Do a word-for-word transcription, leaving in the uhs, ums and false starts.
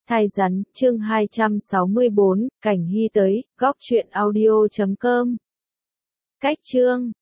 Thai rắn, chương hai trăm sáu mươi bốn, Cảnh Hy tới, góc truyện audio chấm com. Cách chương